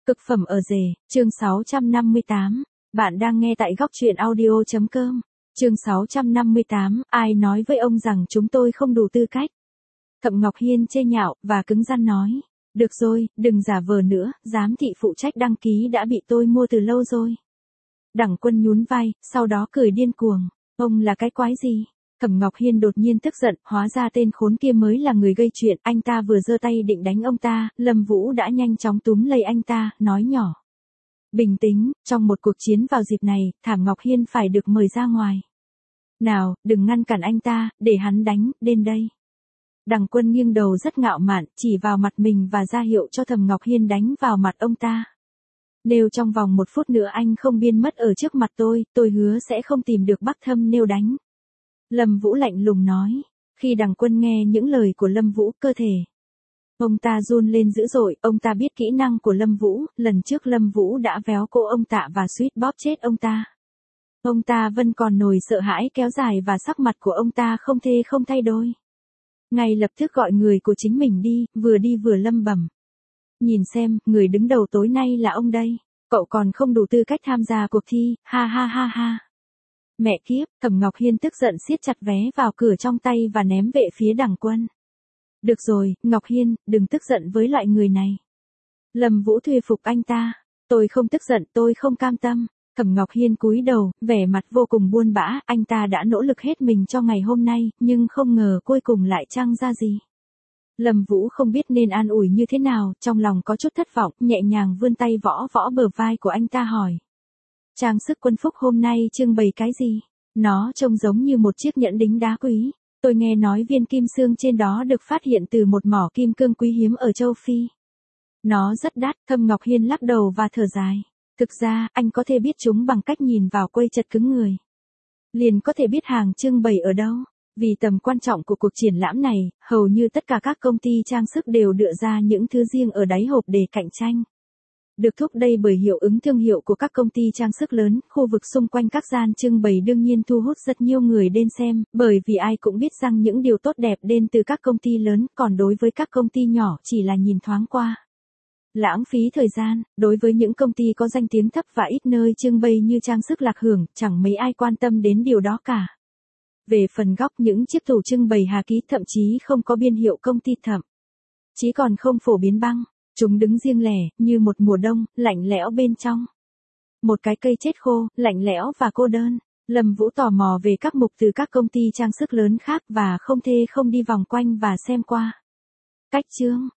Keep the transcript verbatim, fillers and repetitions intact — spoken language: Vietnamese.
Cực phẩm ở rể, chương sáu trăm năm mươi tám. Bạn đang nghe tại góc truyện audio.com. Chương sáu trăm năm mươi tám, ai nói với ông rằng chúng tôi không đủ tư cách? Thẩm Ngọc Hiên chê nhạo và cứng rắn nói. Được rồi, đừng giả vờ nữa, giám thị phụ trách đăng ký đã bị tôi mua từ lâu rồi. Đẳng Quân nhún vai, sau đó cười điên cuồng. Ông là cái quái gì? Thẩm Ngọc Hiên đột nhiên tức giận, hóa ra tên khốn kia mới là người gây chuyện, anh ta vừa giơ tay định đánh ông ta, Lâm Vũ đã nhanh chóng túm lấy anh ta, nói nhỏ. Bình tĩnh, trong một cuộc chiến vào dịp này, Thẩm Ngọc Hiên phải được mời ra ngoài. Nào, đừng ngăn cản anh ta, để hắn đánh, đến đây. Đẳng Quân nghiêng đầu rất ngạo mạn, chỉ vào mặt mình và ra hiệu cho Thẩm Ngọc Hiên đánh vào mặt ông ta. Nếu trong vòng một phút nữa anh không biến mất ở trước mặt tôi, tôi hứa sẽ không tìm được Bắc Thâm nêu đánh. Lâm Vũ lạnh lùng nói. Khi Đẳng Quân nghe những lời của Lâm Vũ, cơ thể ông ta run lên dữ dội, ông ta biết kỹ năng của Lâm Vũ, lần trước Lâm Vũ đã véo cổ ông ta và suýt bóp chết ông ta. Ông ta vẫn còn nổi sợ hãi kéo dài và sắc mặt của ông ta không thể không thay đổi. Ngay lập tức gọi người của chính mình đi, vừa đi vừa lẩm bẩm. Nhìn xem, người đứng đầu tối nay là ông đây. Cậu còn không đủ tư cách tham gia cuộc thi, ha ha ha ha. Mẹ kiếp, Thẩm Ngọc Hiên tức giận siết chặt vé vào cửa trong tay và ném về phía Đẳng Quân. Được rồi, Ngọc Hiên, đừng tức giận với loại người này. Lâm Vũ thuyết phục anh ta. Tôi không tức giận, tôi không cam tâm. Thẩm Ngọc Hiên cúi đầu, vẻ mặt vô cùng buồn bã, anh ta đã nỗ lực hết mình cho ngày hôm nay, nhưng không ngờ cuối cùng lại chẳng ra gì. Lâm Vũ không biết nên an ủi như thế nào, trong lòng có chút thất vọng, nhẹ nhàng vươn tay võ võ bờ vai của anh ta hỏi. Trang sức quân phúc hôm nay trưng bày cái gì? Nó trông giống như một chiếc nhẫn đính đá quý. Tôi nghe nói viên kim cương trên đó được phát hiện từ một mỏ kim cương quý hiếm ở châu Phi. Nó rất đắt, Thẩm Ngọc Hiên lắc đầu và thở dài. Thực ra, anh có thể biết chúng bằng cách nhìn vào quầy chật cứng người. Liền có thể biết hàng trưng bày ở đâu. Vì tầm quan trọng của cuộc triển lãm này, hầu như tất cả các công ty trang sức đều đưa ra những thứ riêng ở đáy hộp để cạnh tranh. Được thúc đẩy bởi hiệu ứng thương hiệu của các công ty trang sức lớn, khu vực xung quanh các gian trưng bày đương nhiên thu hút rất nhiều người đến xem, bởi vì ai cũng biết rằng những điều tốt đẹp đến từ các công ty lớn, còn đối với các công ty nhỏ chỉ là nhìn thoáng qua. Lãng phí thời gian, đối với những công ty có danh tiếng thấp và ít nơi trưng bày như trang sức Lạc Hưởng, chẳng mấy ai quan tâm đến điều đó cả. Về phần góc những chiếc tủ trưng bày hà ký thậm chí không có biên hiệu công ty thậm chí còn không phổ biến băng. Chúng đứng riêng lẻ, như một mùa đông, lạnh lẽo bên trong. Một cái cây chết khô, lạnh lẽo và cô đơn. Lâm Vũ tò mò về các mục từ các công ty trang sức lớn khác và không thể không đi vòng quanh và xem qua. Cách chương,